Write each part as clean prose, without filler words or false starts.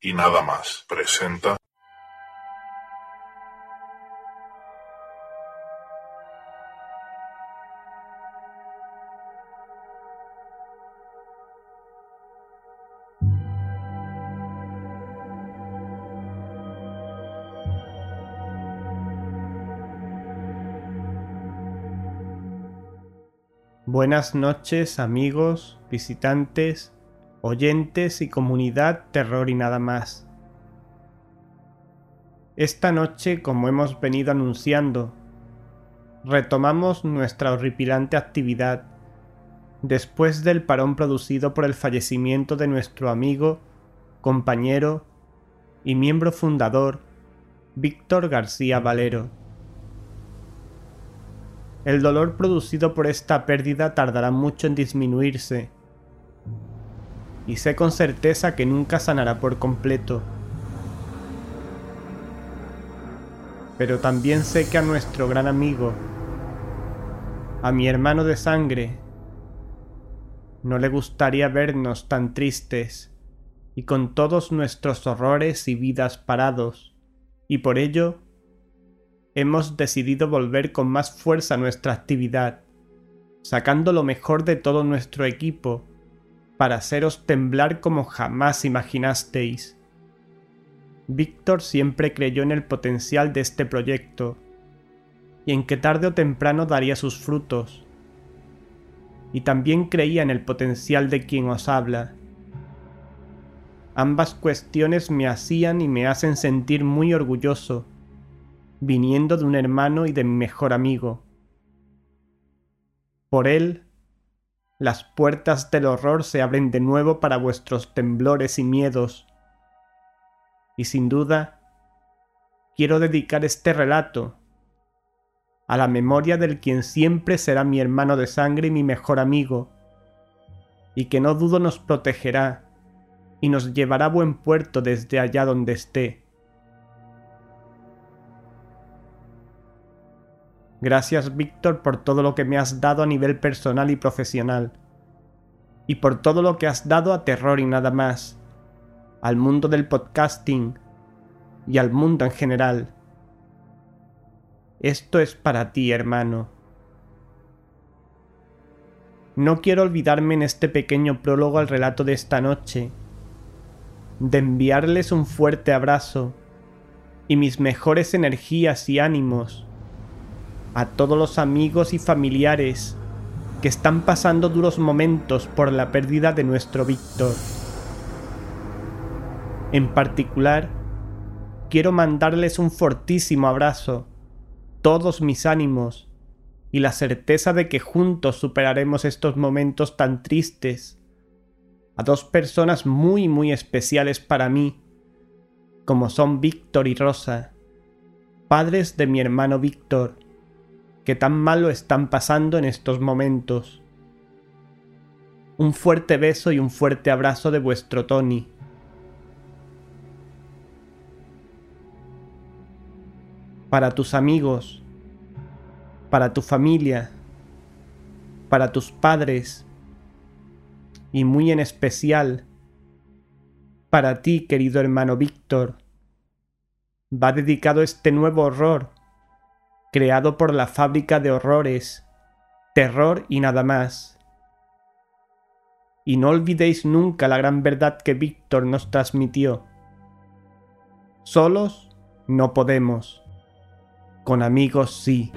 y nada más presenta. Buenas noches, amigos, visitantes, oyentes y comunidad Terror y nada más. Esta noche, como hemos venido anunciando, retomamos nuestra horripilante actividad después del parón producido por el fallecimiento de nuestro amigo, compañero y miembro fundador, Víctor García Valero. El dolor producido por esta pérdida tardará mucho en disminuirse, y sé con certeza que nunca sanará por completo. Pero también sé que a nuestro gran amigo, a mi hermano de sangre, no le gustaría vernos tan tristes y con todos nuestros horrores y vidas parados, y por ello hemos decidido volver con más fuerza a nuestra actividad, sacando lo mejor de todo nuestro equipo para haceros temblar como jamás imaginasteis. Víctor siempre creyó en el potencial de este proyecto y en que tarde o temprano daría sus frutos. Y también creía en el potencial de quien os habla. Ambas cuestiones me hacían y me hacen sentir muy orgulloso, viniendo de un hermano y de mi mejor amigo. Por él, las puertas del horror se abren de nuevo para vuestros temblores y miedos. Y sin duda, quiero dedicar este relato a la memoria del quien siempre será mi hermano de sangre y mi mejor amigo, y que no dudo nos protegerá y nos llevará a buen puerto desde allá donde esté. Gracias, Víctor, por todo lo que me has dado a nivel personal y profesional, y por todo lo que has dado a Terror y nada más, al mundo del podcasting y al mundo en general. Esto es para ti, hermano. No quiero olvidarme en este pequeño prólogo al relato de esta noche, de enviarles un fuerte abrazo y mis mejores energías y ánimos a todos los amigos y familiares que están pasando duros momentos por la pérdida de nuestro Víctor. En particular, quiero mandarles un fortísimo abrazo, todos mis ánimos y la certeza de que juntos superaremos estos momentos tan tristes, a dos personas muy especiales para mí, como son Víctor y Rosa, padres de mi hermano Víctor, que tan mal lo están pasando en estos momentos. Un fuerte beso y un fuerte abrazo de vuestro Tony. Para tus amigos, para tu familia, para tus padres y muy en especial para ti, querido hermano Víctor, va dedicado este nuevo horror creado por la fábrica de horrores, Terror y nada más. Y no olvidéis nunca la gran verdad que Víctor nos transmitió. Solos no podemos, con amigos sí.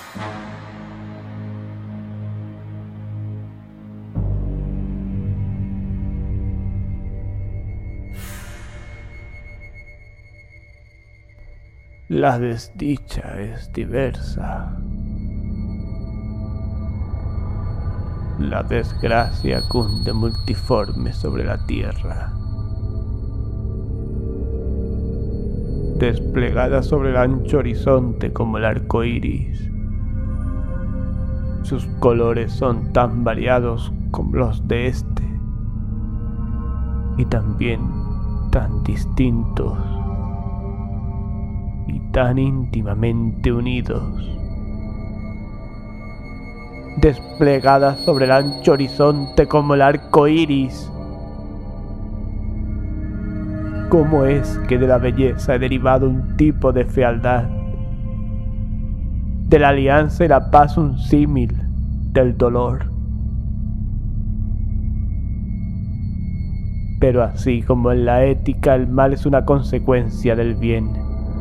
La desdicha es diversa. La desgracia cunde multiforme sobre la tierra. Desplegada sobre el ancho horizonte como el arco iris. Sus colores son tan variados como los de este, y también tan distintos y tan íntimamente unidos. Desplegada sobre el ancho horizonte como el arco iris. ¿Cómo es que de la belleza he derivado un tipo de fealdad? De la alianza y la paz un símil del dolor. Pero así como en la ética el mal es una consecuencia del bien,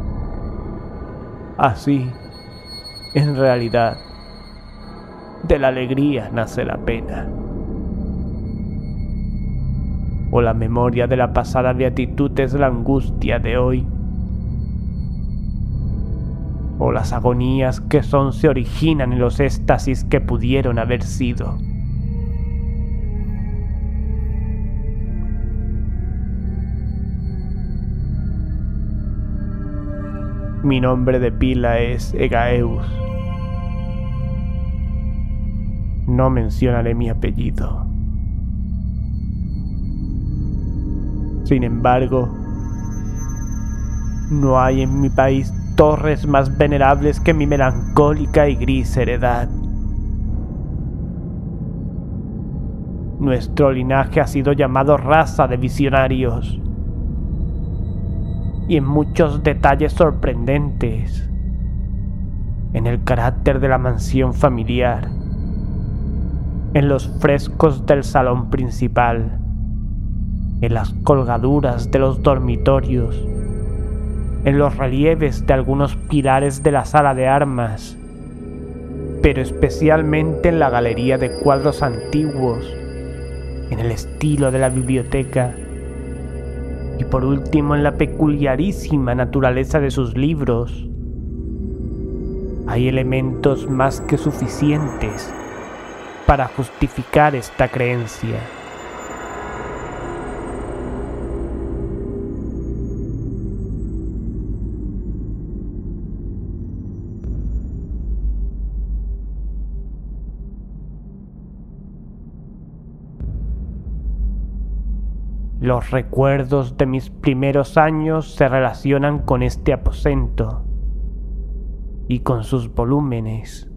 así, en realidad, de la alegría nace la pena. O la memoria de la pasada beatitud es la angustia de hoy. O las agonías que son se originan en los éxtasis que pudieron haber sido. Mi nombre de pila es Egaeus. No mencionaré mi apellido. Sin embargo, no hay en mi país torres más venerables que mi melancólica y gris heredad. Nuestro linaje ha sido llamado raza de visionarios, y en muchos detalles sorprendentes, en el carácter de la mansión familiar, en los frescos del salón principal, en las colgaduras de los dormitorios, en los relieves de algunos pilares de la sala de armas, pero especialmente en la galería de cuadros antiguos, en el estilo de la biblioteca, y por último en la peculiarísima naturaleza de sus libros, hay elementos más que suficientes para justificar esta creencia. Los recuerdos de mis primeros años se relacionan con este aposento y con sus volúmenes,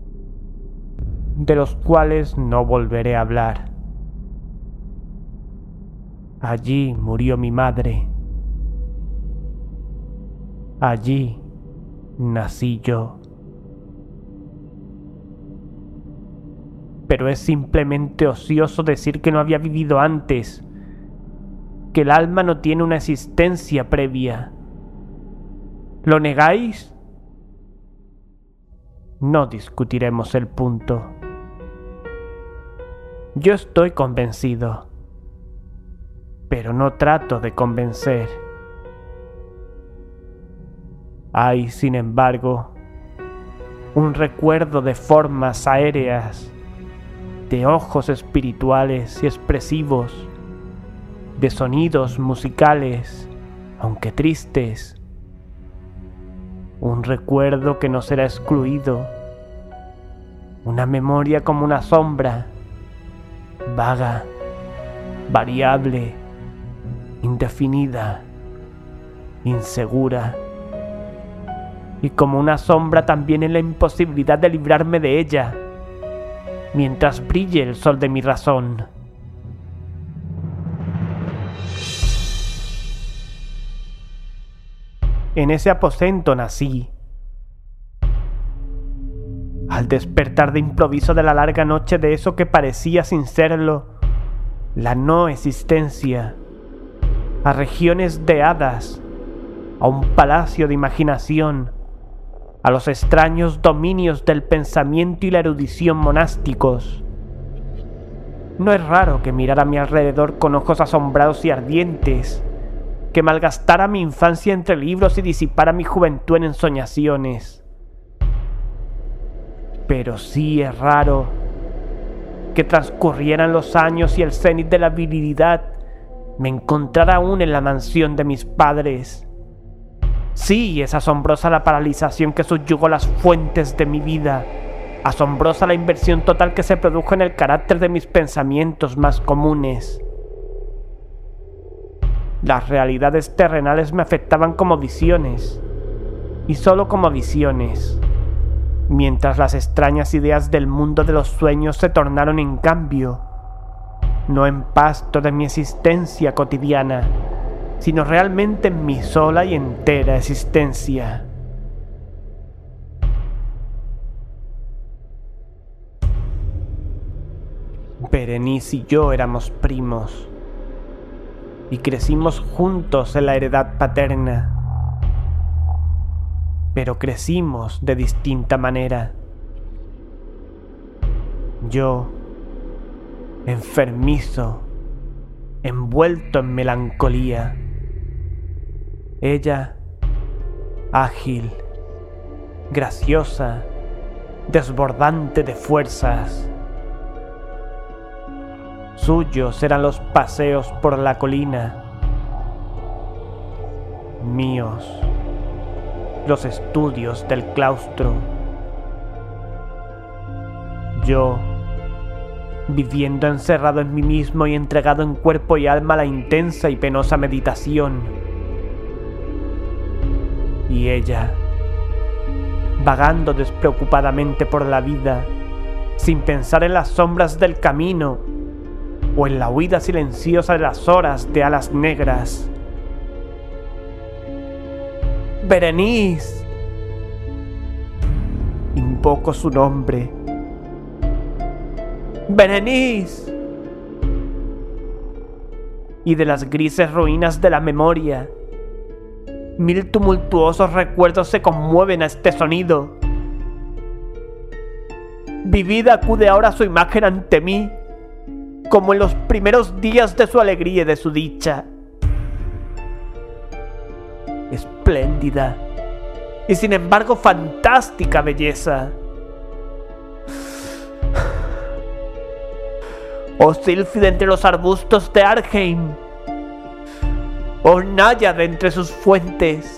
de los cuales no volveré a hablar. Allí murió mi madre. Allí nací yo. Pero es simplemente ocioso decir que no había vivido antes, que el alma no tiene una existencia previa. ¿Lo negáis? No discutiremos el punto. Yo estoy convencido, pero no trato de convencer. Hay, sin embargo, un recuerdo de formas aéreas, de ojos espirituales y expresivos, de sonidos musicales, aunque tristes. Un recuerdo que no será excluido, una memoria como una sombra, vaga, variable, indefinida, insegura, y como una sombra también en la imposibilidad de librarme de ella, mientras brille el sol de mi razón. En ese aposento nací. Al despertar de improviso de la larga noche de eso que parecía sin serlo, la no existencia, a regiones de hadas, a un palacio de imaginación, a los extraños dominios del pensamiento y la erudición monásticos. No es raro que mirara a mi alrededor con ojos asombrados y ardientes, que malgastara mi infancia entre libros y disipara mi juventud en ensoñaciones. Pero sí es raro que transcurrieran los años y el cenit de la virilidad me encontrara aún en la mansión de mis padres. Sí, es asombrosa la paralización que subyugó las fuentes de mi vida, asombrosa la inversión total que se produjo en el carácter de mis pensamientos más comunes. Las realidades terrenales me afectaban como visiones, y solo como visiones, mientras las extrañas ideas del mundo de los sueños se tornaron en cambio, no en pasto de mi existencia cotidiana, sino realmente en mi sola y entera existencia. Berenice y yo éramos primos, y crecimos juntos en la heredad paterna, pero crecimos de distinta manera. Yo, enfermizo, envuelto en melancolía. Ella, ágil, graciosa, desbordante de fuerzas. Suyos eran los paseos por la colina, míos, los estudios del claustro. Yo, viviendo encerrado en mí mismo y entregado en cuerpo y alma a la intensa y penosa meditación. Y ella, vagando despreocupadamente por la vida, sin pensar en las sombras del camino o en la huida silenciosa de las horas de alas negras. ¡Berenice! Invoco su nombre. ¡Berenice! Y de las grises ruinas de la memoria, 1000 tumultuosos recuerdos se conmueven a este sonido. Mi vida acude ahora a su imagen ante mí, como en los primeros días de su alegría y de su dicha. Espléndida y sin embargo fantástica belleza. Oh sílfide entre los arbustos de Arnheim, oh náyade entre sus fuentes.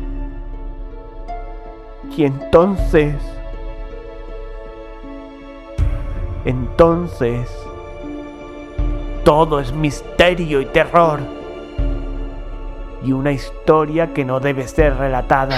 Y entonces, todo es misterio y terror, y una historia que no debe ser relatada.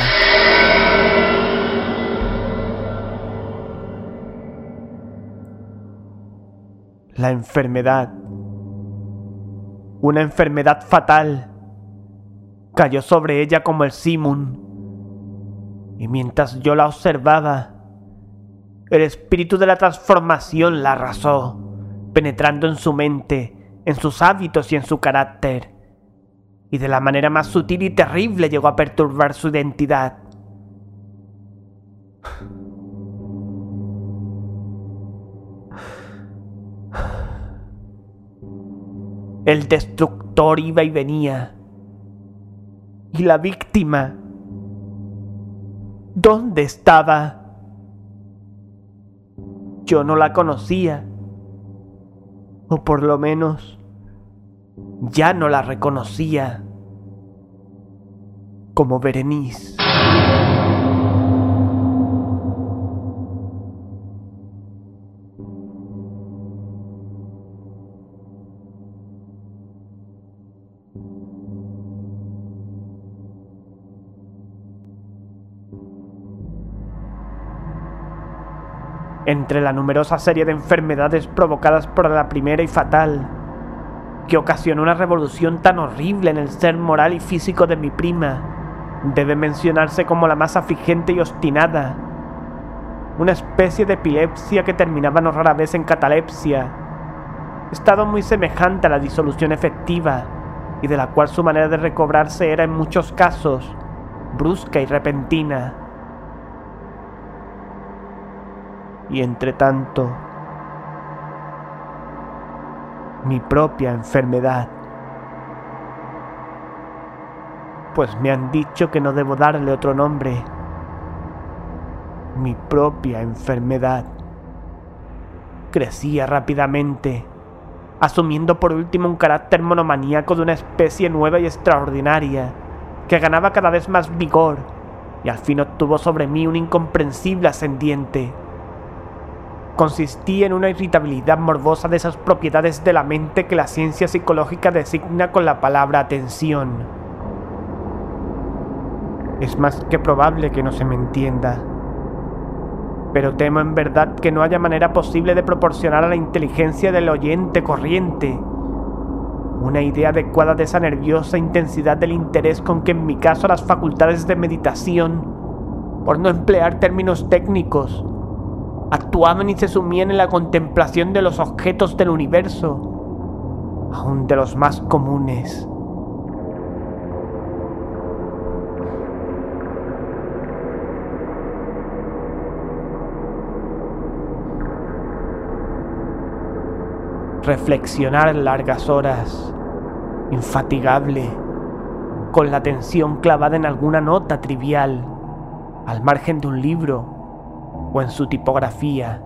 La enfermedad, una enfermedad fatal, cayó sobre ella como el simum, y mientras yo la observaba, el espíritu de la transformación la arrasó, penetrando en su mente, en sus hábitos y en su carácter, y de la manera más sutil y terrible llegó a perturbar su identidad. El destructor iba y venía, y la víctima, ¿dónde estaba? Yo no la conocía, o por lo menos ya no la reconocía como Berenice. Entre la numerosa serie de enfermedades provocadas por la primera y fatal, que ocasionó una revolución tan horrible en el ser moral y físico de mi prima, debe mencionarse como la más afligente y obstinada, una especie de epilepsia que terminaba no rara vez en catalepsia, estado muy semejante a la disolución efectiva y de la cual su manera de recobrarse era en muchos casos brusca y repentina. y entre tanto, mi propia enfermedad. Pues me han dicho que no debo darle otro nombre. Mi propia enfermedad. Crecía rápidamente, asumiendo por último un carácter monomaníaco de una especie nueva y extraordinaria, que ganaba cada vez más vigor y al fin obtuvo sobre mí un incomprensible ascendiente. Consistía en una irritabilidad morbosa de esas propiedades de la mente que la ciencia psicológica designa con la palabra atención. Es más que probable que no se me entienda, pero temo en verdad que no haya manera posible de proporcionar a la inteligencia del oyente corriente una idea adecuada de esa nerviosa intensidad del interés con que en mi caso las facultades de meditación, por no emplear términos técnicos, actuaban y se sumían en la contemplación de los objetos del universo, aun de los más comunes. Reflexionar largas horas, infatigable, con la atención clavada en alguna nota trivial, al margen de un libro o en su tipografía.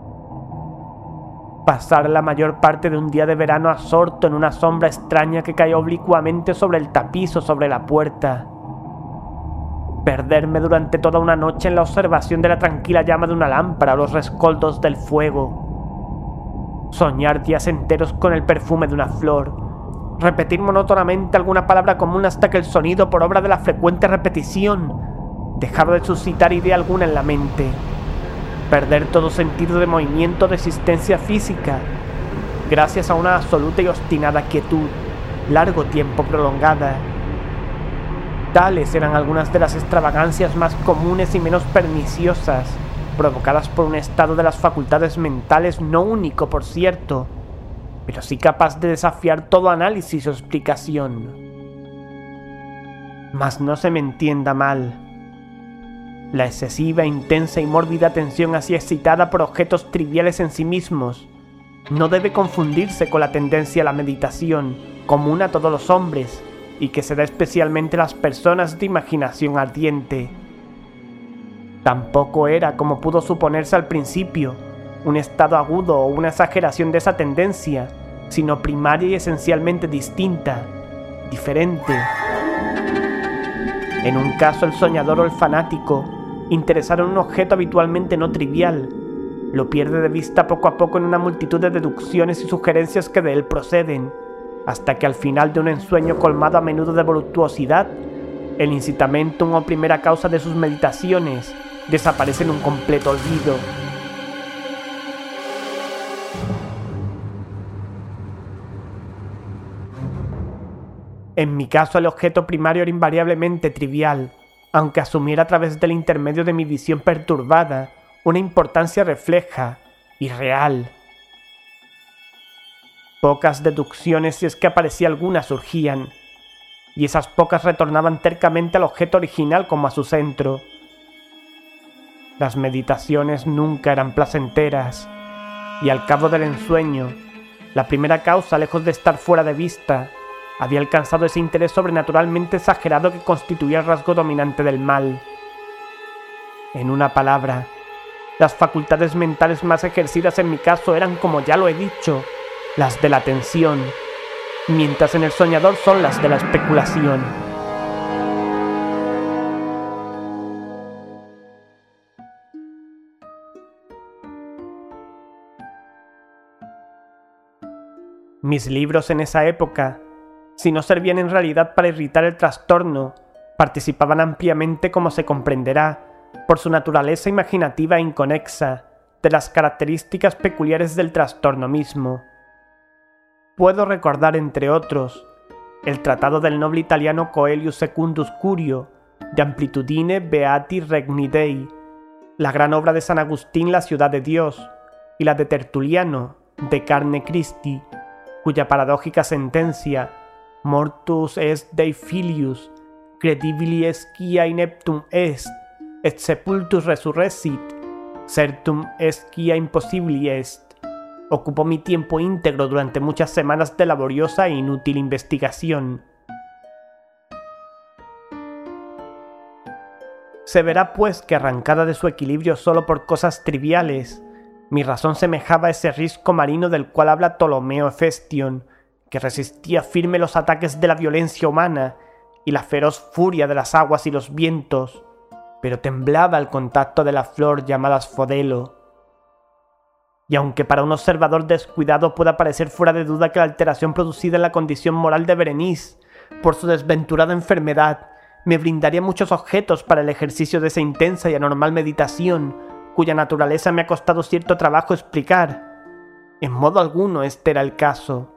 Pasar la mayor parte de un día de verano absorto en una sombra extraña que cae oblicuamente sobre el tapiz o sobre la puerta. Perderme durante toda una noche en la observación de la tranquila llama de una lámpara o los rescoldos del fuego. Soñar días enteros con el perfume de una flor, repetir monótonamente alguna palabra común hasta que el sonido, por obra de la frecuente repetición, dejara de suscitar idea alguna en la mente, perder todo sentido de movimiento o de existencia física, gracias a una absoluta y obstinada quietud, largo tiempo prolongada. Tales eran algunas de las extravagancias más comunes y menos perniciosas, provocadas por un estado de las facultades mentales no único, por cierto, pero sí capaz de desafiar todo análisis o explicación. Mas no se me entienda mal. La excesiva, intensa y mórbida atención así excitada por objetos triviales en sí mismos no debe confundirse con la tendencia a la meditación, común a todos los hombres, y que se da especialmente a las personas de imaginación ardiente. Tampoco era, como pudo suponerse al principio, un estado agudo o una exageración de esa tendencia, sino primaria y esencialmente distinta, diferente. En un caso, el soñador o el fanático, interesado en un objeto habitualmente no trivial, lo pierde de vista poco a poco en una multitud de deducciones y sugerencias que de él proceden, hasta que al final de un ensueño colmado a menudo de voluptuosidad, el incitamentum o primera causa de sus meditaciones desaparece en un completo olvido. En mi caso, el objeto primario era invariablemente trivial, aunque asumiera a través del intermedio de mi visión perturbada una importancia refleja y real. Pocas deducciones, si es que aparecía alguna, surgían, y esas pocas retornaban tercamente al objeto original como a su centro. Las meditaciones nunca eran placenteras, y al cabo del ensueño, la primera causa, lejos de estar fuera de vista, había alcanzado ese interés sobrenaturalmente exagerado que constituía el rasgo dominante del mal. En una palabra, las facultades mentales más ejercidas en mi caso eran, como ya lo he dicho, las de la atención, mientras en el soñador son las de la especulación. Mis libros en esa época, si no servían en realidad para irritar el trastorno, participaban ampliamente, como se comprenderá, por su naturaleza imaginativa e inconexa, de las características peculiares del trastorno mismo. Puedo recordar, entre otros, el tratado del noble italiano Coelius Secundus Curio, de Amplitudine Beati Regni Dei, la gran obra de San Agustín La ciudad de Dios, y la de Tertuliano, De carne Christi, cuya paradójica sentencia, mortus est Dei filius, credibili scia ineptum est, et sepultus resurrecit, Certum esquia impossibili est. Ocupó mi tiempo íntegro durante muchas semanas de laboriosa e inútil investigación. Se verá pues que arrancada de su equilibrio solo por cosas triviales, mi razón semejaba a ese risco marino del cual habla Ptolomeo Hefestion, que resistía firme los ataques de la violencia humana y la feroz furia de las aguas y los vientos, pero temblaba al contacto de la flor llamada Sfodelo. Y aunque para un observador descuidado pueda parecer fuera de duda que la alteración producida en la condición moral de Berenice por su desventurada enfermedad me brindaría muchos objetos para el ejercicio de esa intensa y anormal meditación, cuya naturaleza me ha costado cierto trabajo explicar, en modo alguno este era el caso.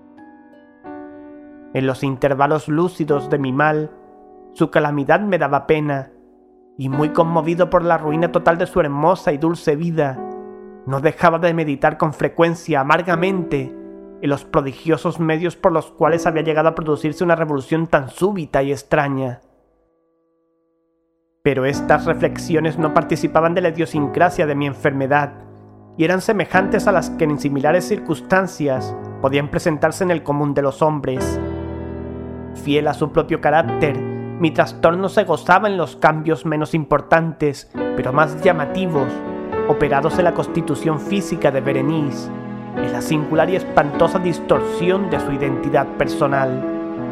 En los intervalos lúcidos de mi mal, su calamidad me daba pena, y muy conmovido por la ruina total de su hermosa y dulce vida, no dejaba de meditar con frecuencia amargamente en los prodigiosos medios por los cuales había llegado a producirse una revolución tan súbita y extraña. Pero estas reflexiones no participaban de la idiosincrasia de mi enfermedad, y eran semejantes a las que en similares circunstancias podían presentarse en el común de los hombres. Fiel a su propio carácter, mi trastorno se gozaba en los cambios menos importantes, pero más llamativos, operados en la constitución física de Berenice, en la singular y espantosa distorsión de su identidad personal.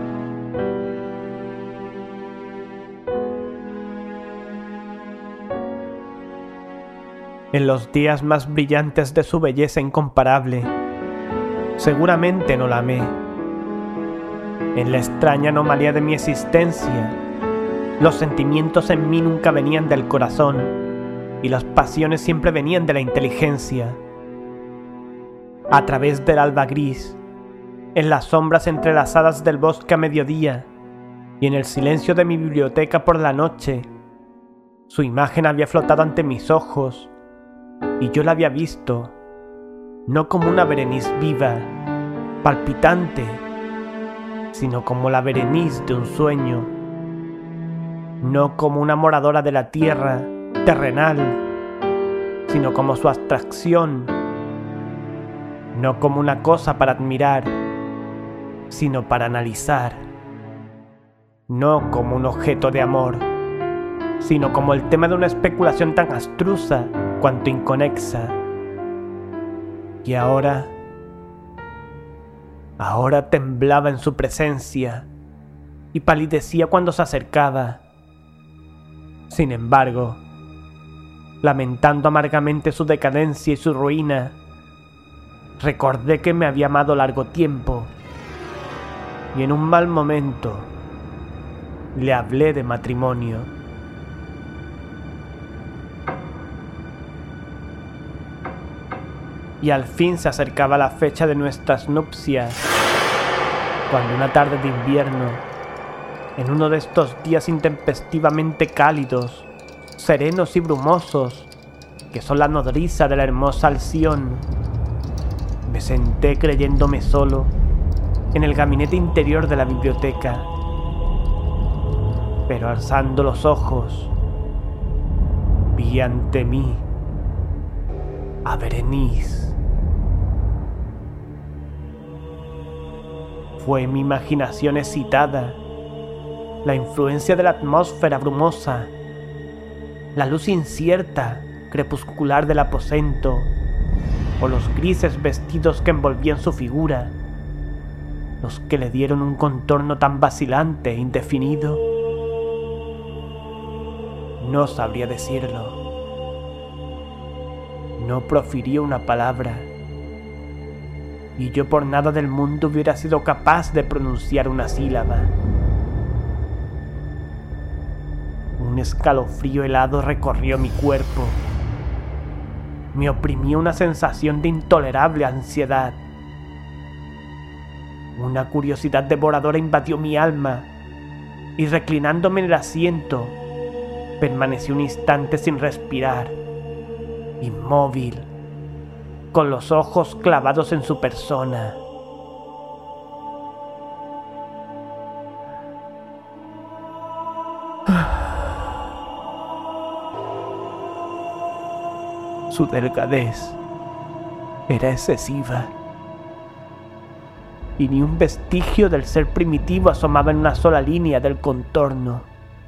En los días más brillantes de su belleza incomparable, seguramente no la amé. En la extraña anomalía de mi existencia, los sentimientos en mí nunca venían del corazón y las pasiones siempre venían de la inteligencia. A través del alba gris, en las sombras entrelazadas del bosque a mediodía y en el silencio de mi biblioteca por la noche, su imagen había flotado ante mis ojos y yo la había visto, no como una Berenice viva, palpitante, sino como la Berenice de un sueño, no como una moradora de la tierra terrenal, sino como su abstracción, no como una cosa para admirar, sino para analizar, no como un objeto de amor, sino como el tema de una especulación tan abstrusa cuanto inconexa. Y ahora temblaba en su presencia y palidecía cuando se acercaba. Sin embargo, lamentando amargamente su decadencia y su ruina, recordé que me había amado largo tiempo y en un mal momento le hablé de matrimonio. Y al fin se acercaba la fecha de nuestras nupcias, cuando una tarde de invierno, en uno de estos días intempestivamente cálidos, serenos y brumosos, que son la nodriza de la hermosa Alción, me senté creyéndome solo en el gabinete interior de la biblioteca. Pero alzando los ojos, vi ante mí a Berenice. Fue mi imaginación excitada, la influencia de la atmósfera brumosa, la luz incierta, crepuscular del aposento, o los grises vestidos que envolvían su figura, los que le dieron un contorno tan vacilante e indefinido. No sabría decirlo. No profiría una palabra, y yo por nada del mundo hubiera sido capaz de pronunciar una sílaba. Un escalofrío helado recorrió mi cuerpo. Me oprimía una sensación de intolerable ansiedad. Una curiosidad devoradora invadió mi alma, y reclinándome en el asiento, permanecí un instante sin respirar, inmóvil, con los ojos clavados en su persona. Su delgadez era excesiva, y ni un vestigio del ser primitivo asomaba en una sola línea del contorno.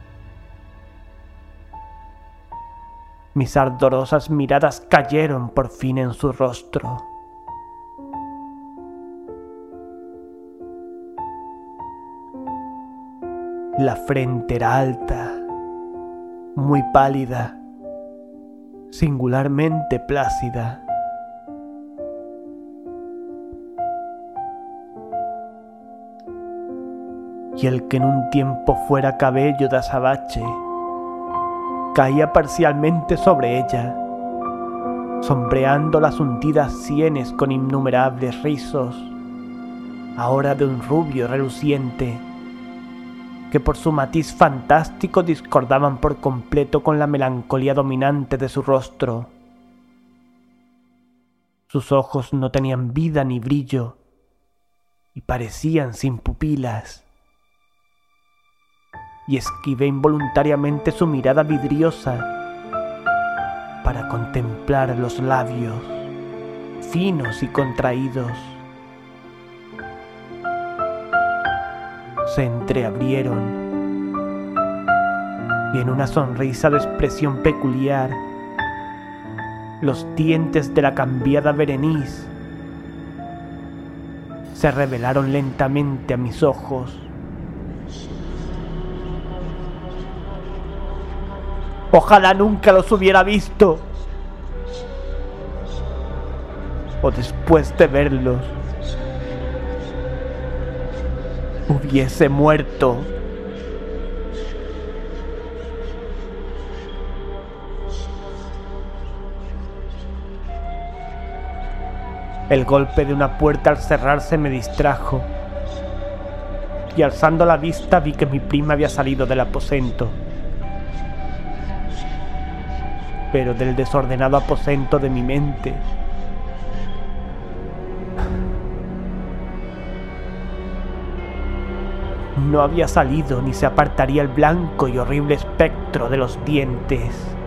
Mis ardorosas miradas cayeron por fin en su rostro. La frente era alta, muy pálida, singularmente plácida. Y el que en un tiempo fuera cabello de azabache, caía parcialmente sobre ella, sombreando las hundidas sienes con innumerables rizos, ahora de un rubio reluciente, que por su matiz fantástico discordaban por completo con la melancolía dominante de su rostro. Sus ojos no tenían vida ni brillo, y parecían sin pupilas. Y esquivé involuntariamente su mirada vidriosa para contemplar los labios, finos y contraídos. Se entreabrieron y en una sonrisa de expresión peculiar, los dientes de la cambiada Berenice se revelaron lentamente a mis ojos. Ojalá nunca los hubiera visto, o después de verlos hubiese muerto. El golpe de una puerta al cerrarse me distrajo, y alzando la vista vi que mi prima había salido del aposento. Pero del desordenado aposento de mi mente no había salido ni se apartaría el blanco y horrible espectro de los dientes,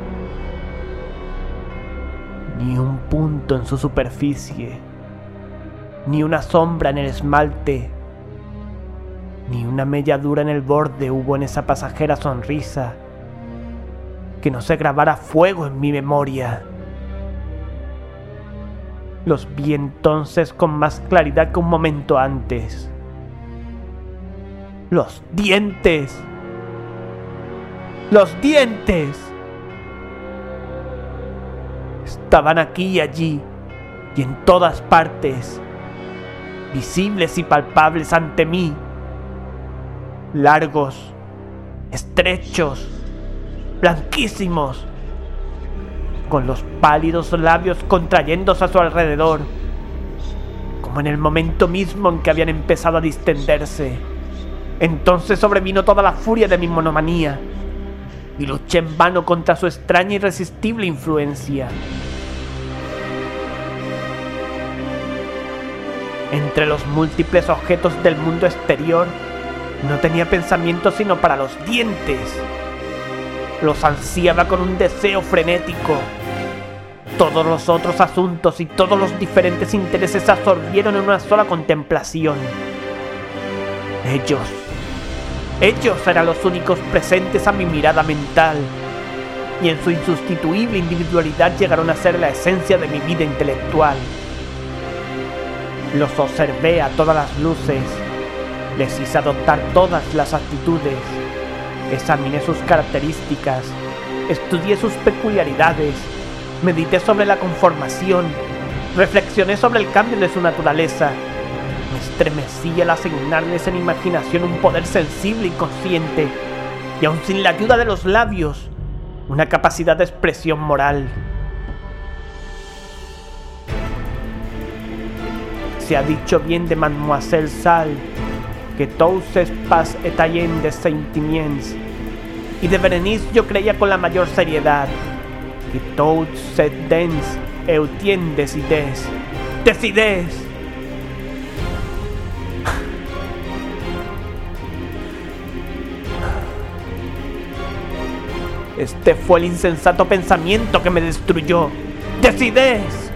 ni un punto en su superficie, ni una sombra en el esmalte, ni una melladura en el borde hubo en esa pasajera sonrisa que no se grabara fuego en mi memoria. Los vi entonces con más claridad que un momento antes. ¡Los dientes! ¡Los dientes! Estaban aquí y allí, y en todas partes, visibles y palpables ante mí, largos, estrechos, blanquísimos, con los pálidos labios contrayéndose a su alrededor, como en el momento mismo en que habían empezado a distenderse. Entonces sobrevino toda la furia de mi monomanía, y luché en vano contra su extraña e irresistible influencia. Entre los múltiples objetos del mundo exterior, no tenía pensamiento sino para los dientes. Los ansiaba con un deseo frenético. Todos los otros asuntos y todos los diferentes intereses se absorbieron en una sola contemplación. Ellos eran los únicos presentes a mi mirada mental, y en su insustituible individualidad llegaron a ser la esencia de mi vida intelectual. Los observé a todas las luces, les hice adoptar todas las actitudes, examiné sus características, estudié sus peculiaridades, medité sobre la conformación, reflexioné sobre el cambio de su naturaleza. Me estremecí al asignarles en imaginación un poder sensible y consciente, y aun sin la ayuda de los labios, una capacidad de expresión moral. Se ha dicho bien de Mademoiselle Salle que tous ses pas étaient de sentiments, y de Berenice yo creía con la mayor seriedad que tous ses dents étaient des idées. ¡Des idées! Este fue el insensato pensamiento que me destruyó. ¡Decides!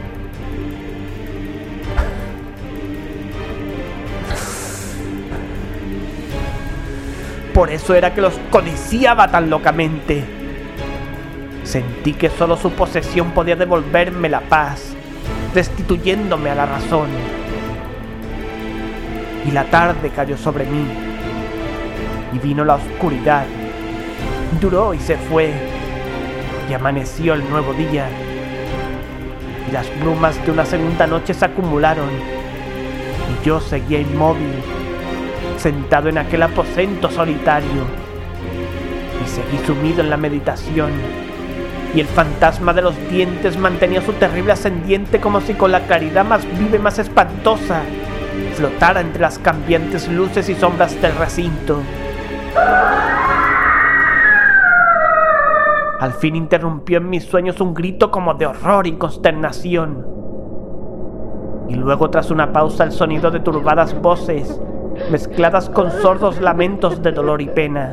Por eso era que los codiciaba tan locamente. Sentí que solo su posesión podía devolverme la paz, restituyéndome a la razón. Y la tarde cayó sobre mí, y vino la oscuridad. Duró y se fue, y amaneció el nuevo día. Y las brumas de una segunda noche se acumularon, y yo seguía inmóvil, sentado en aquel aposento solitario, y seguí sumido en la meditación, y el fantasma de los dientes mantenía su terrible ascendiente como si con la claridad más viva y más espantosa flotara entre las cambiantes luces y sombras del recinto. Al fin interrumpió en mis sueños un grito como de horror y consternación, y luego, tras una pausa, el sonido de turbadas voces mezcladas con sordos lamentos de dolor y pena.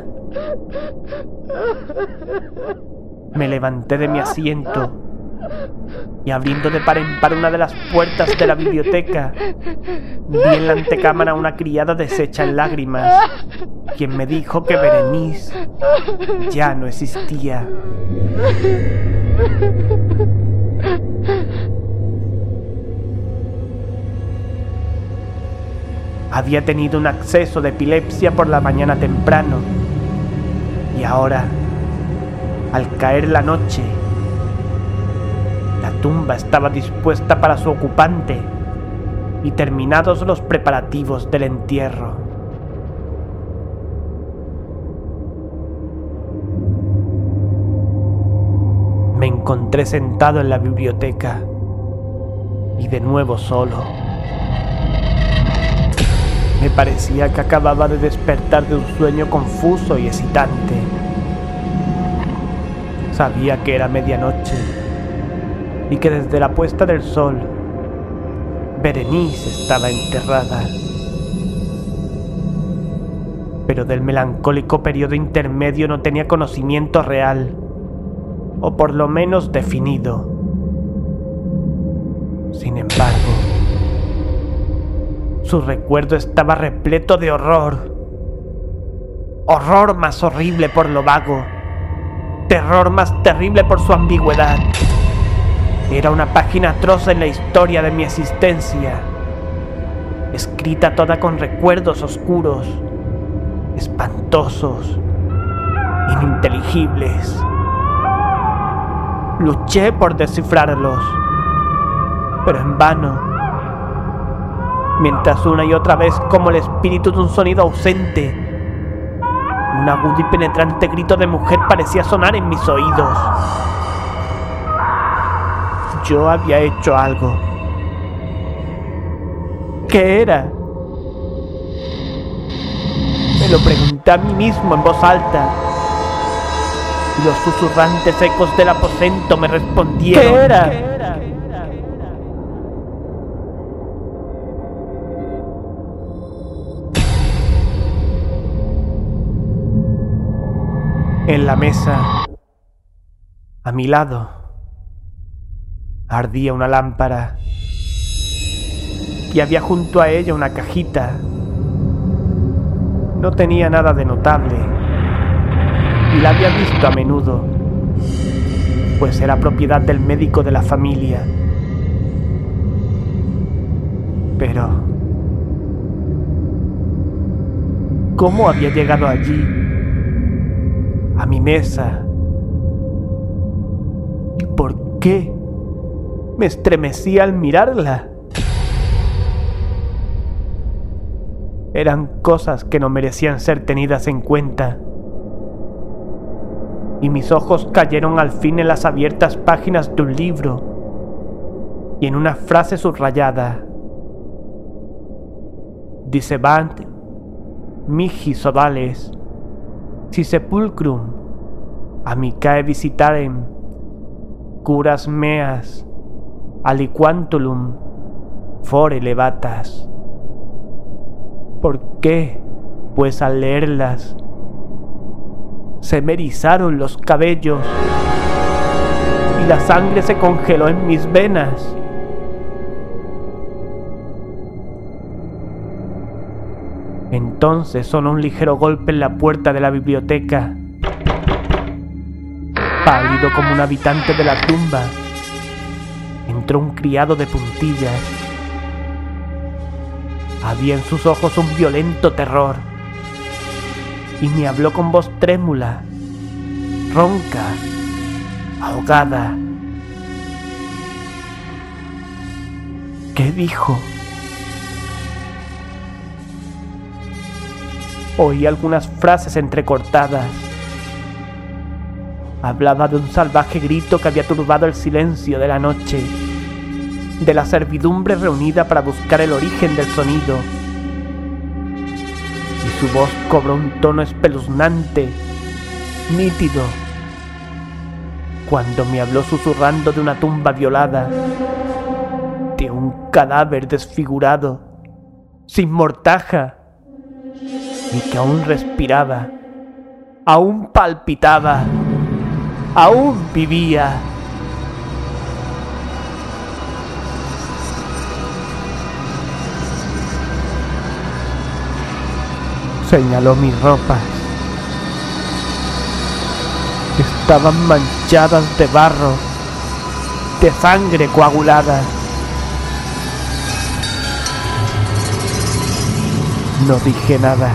Me levanté de mi asiento y, abriendo de par en par una de las puertas de la biblioteca, vi en la antecámara a una criada deshecha en lágrimas, quien me dijo que Berenice ya no existía. Había tenido un acceso de epilepsia por la mañana temprano, y ahora, al caer la noche, la tumba estaba dispuesta para su ocupante y terminados los preparativos del entierro. Me encontré sentado en la biblioteca y de nuevo solo. Me parecía que acababa de despertar de un sueño confuso y excitante. Sabía que era medianoche y que desde la puesta del sol Berenice estaba enterrada. Pero del melancólico periodo intermedio no tenía conocimiento real, o por lo menos definido. Sin embargo, su recuerdo estaba repleto de horror. Horror más horrible por lo vago, terror más terrible por su ambigüedad. Era una página atroz en la historia de mi existencia, escrita toda con recuerdos oscuros, espantosos, ininteligibles. Luché por descifrarlos, pero en vano. Mientras una y otra vez, como el espíritu de un sonido ausente, un agudo y penetrante grito de mujer parecía sonar en mis oídos. Yo había hecho algo. ¿Qué era? Me lo pregunté a mí mismo en voz alta, y los susurrantes ecos del aposento me respondieron. ¿Qué era? En la mesa, a mi lado, ardía una lámpara y había junto a ella una cajita. No tenía nada de notable y la había visto a menudo, pues era propiedad del médico de la familia. Pero ¿cómo había llegado allí? A mi mesa. ¿Y por qué me estremecí al mirarla? Eran cosas que no merecían ser tenidas en cuenta, y mis ojos cayeron al fin en las abiertas páginas de un libro y en una frase subrayada: Dicebant mihi sodales si sepulcrum amicae visitarem, curas meas aliquantulum fore levatas. ¿Por qué, pues, al leerlas se me erizaron los cabellos y y la sangre se congeló en mis venas. Entonces sonó un ligero golpe en la puerta de la biblioteca. Pálido como un habitante de la tumba, entró un criado de puntillas. Había en sus ojos un violento terror y me habló con voz trémula, ronca, ahogada. ¿Qué dijo? Oí algunas frases entrecortadas. Hablaba de un salvaje grito que había turbado el silencio de la noche, de la servidumbre reunida para buscar el origen del sonido. Y su voz cobró un tono espeluznante, nítido, cuando me habló susurrando de una tumba violada, de un cadáver desfigurado, sin mortaja, y que aún respiraba, aún palpitaba, aún vivía. Señaló mis ropas. Estaban manchadas de barro, de sangre coagulada. No dije nada.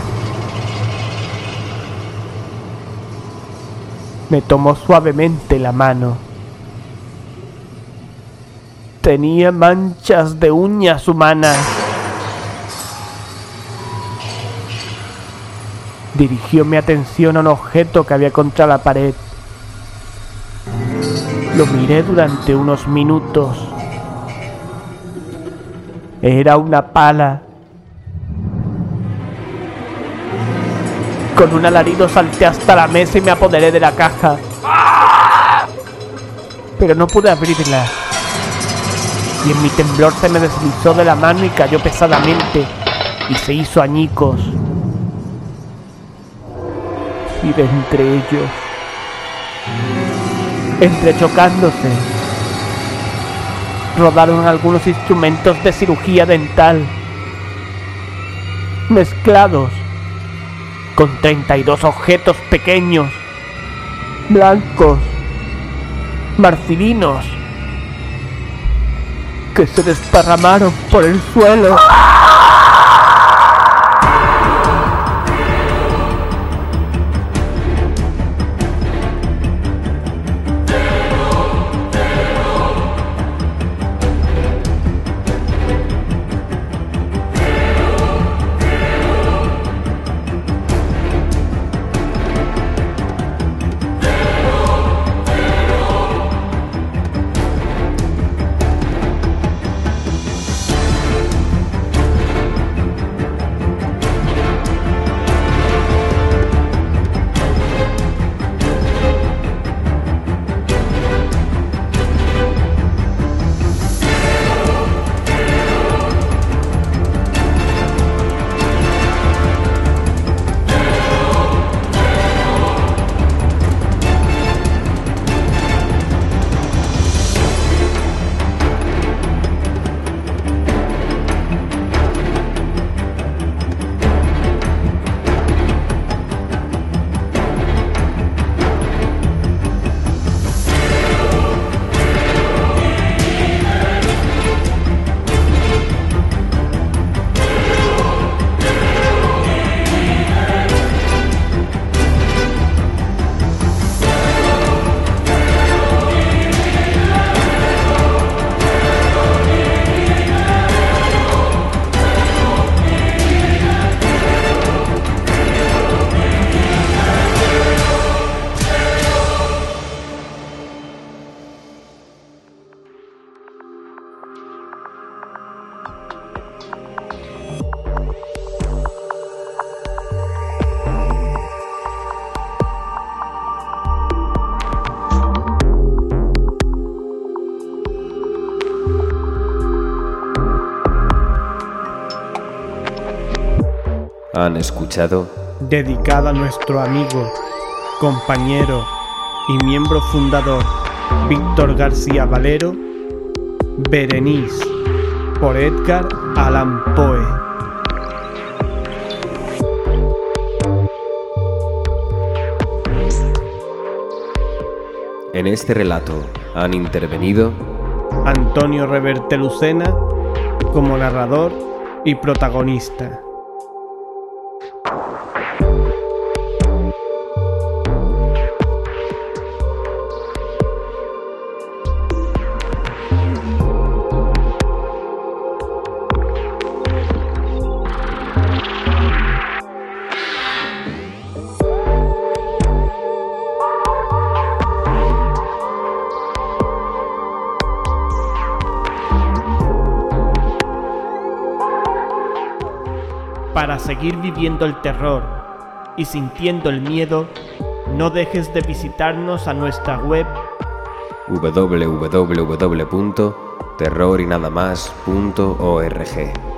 Me tomó suavemente la mano. Tenía manchas de uñas humanas. Dirigió mi atención a un objeto que había contra la pared. Lo miré durante unos minutos. Era una pala. Con un alarido salté hasta la mesa y me apoderé de la caja. Pero no pude abrirla. Y en mi temblor se me deslizó de la mano y cayó pesadamente y se hizo añicos. Y de entre ellos, entrechocándose, rodaron algunos instrumentos de cirugía dental, mezclados con 32 objetos pequeños, blancos, marfilinos, que se desparramaron por el suelo. Han escuchado Dedicada a nuestro amigo, compañero y miembro fundador Víctor García Valero, Berenice, por Edgar Allan Poe. En este relato han intervenido Antonio Reverte Lucena como narrador y protagonista. Para seguir viviendo el terror y sintiendo el miedo, no dejes de visitarnos a nuestra web www.terrorinadamas.org.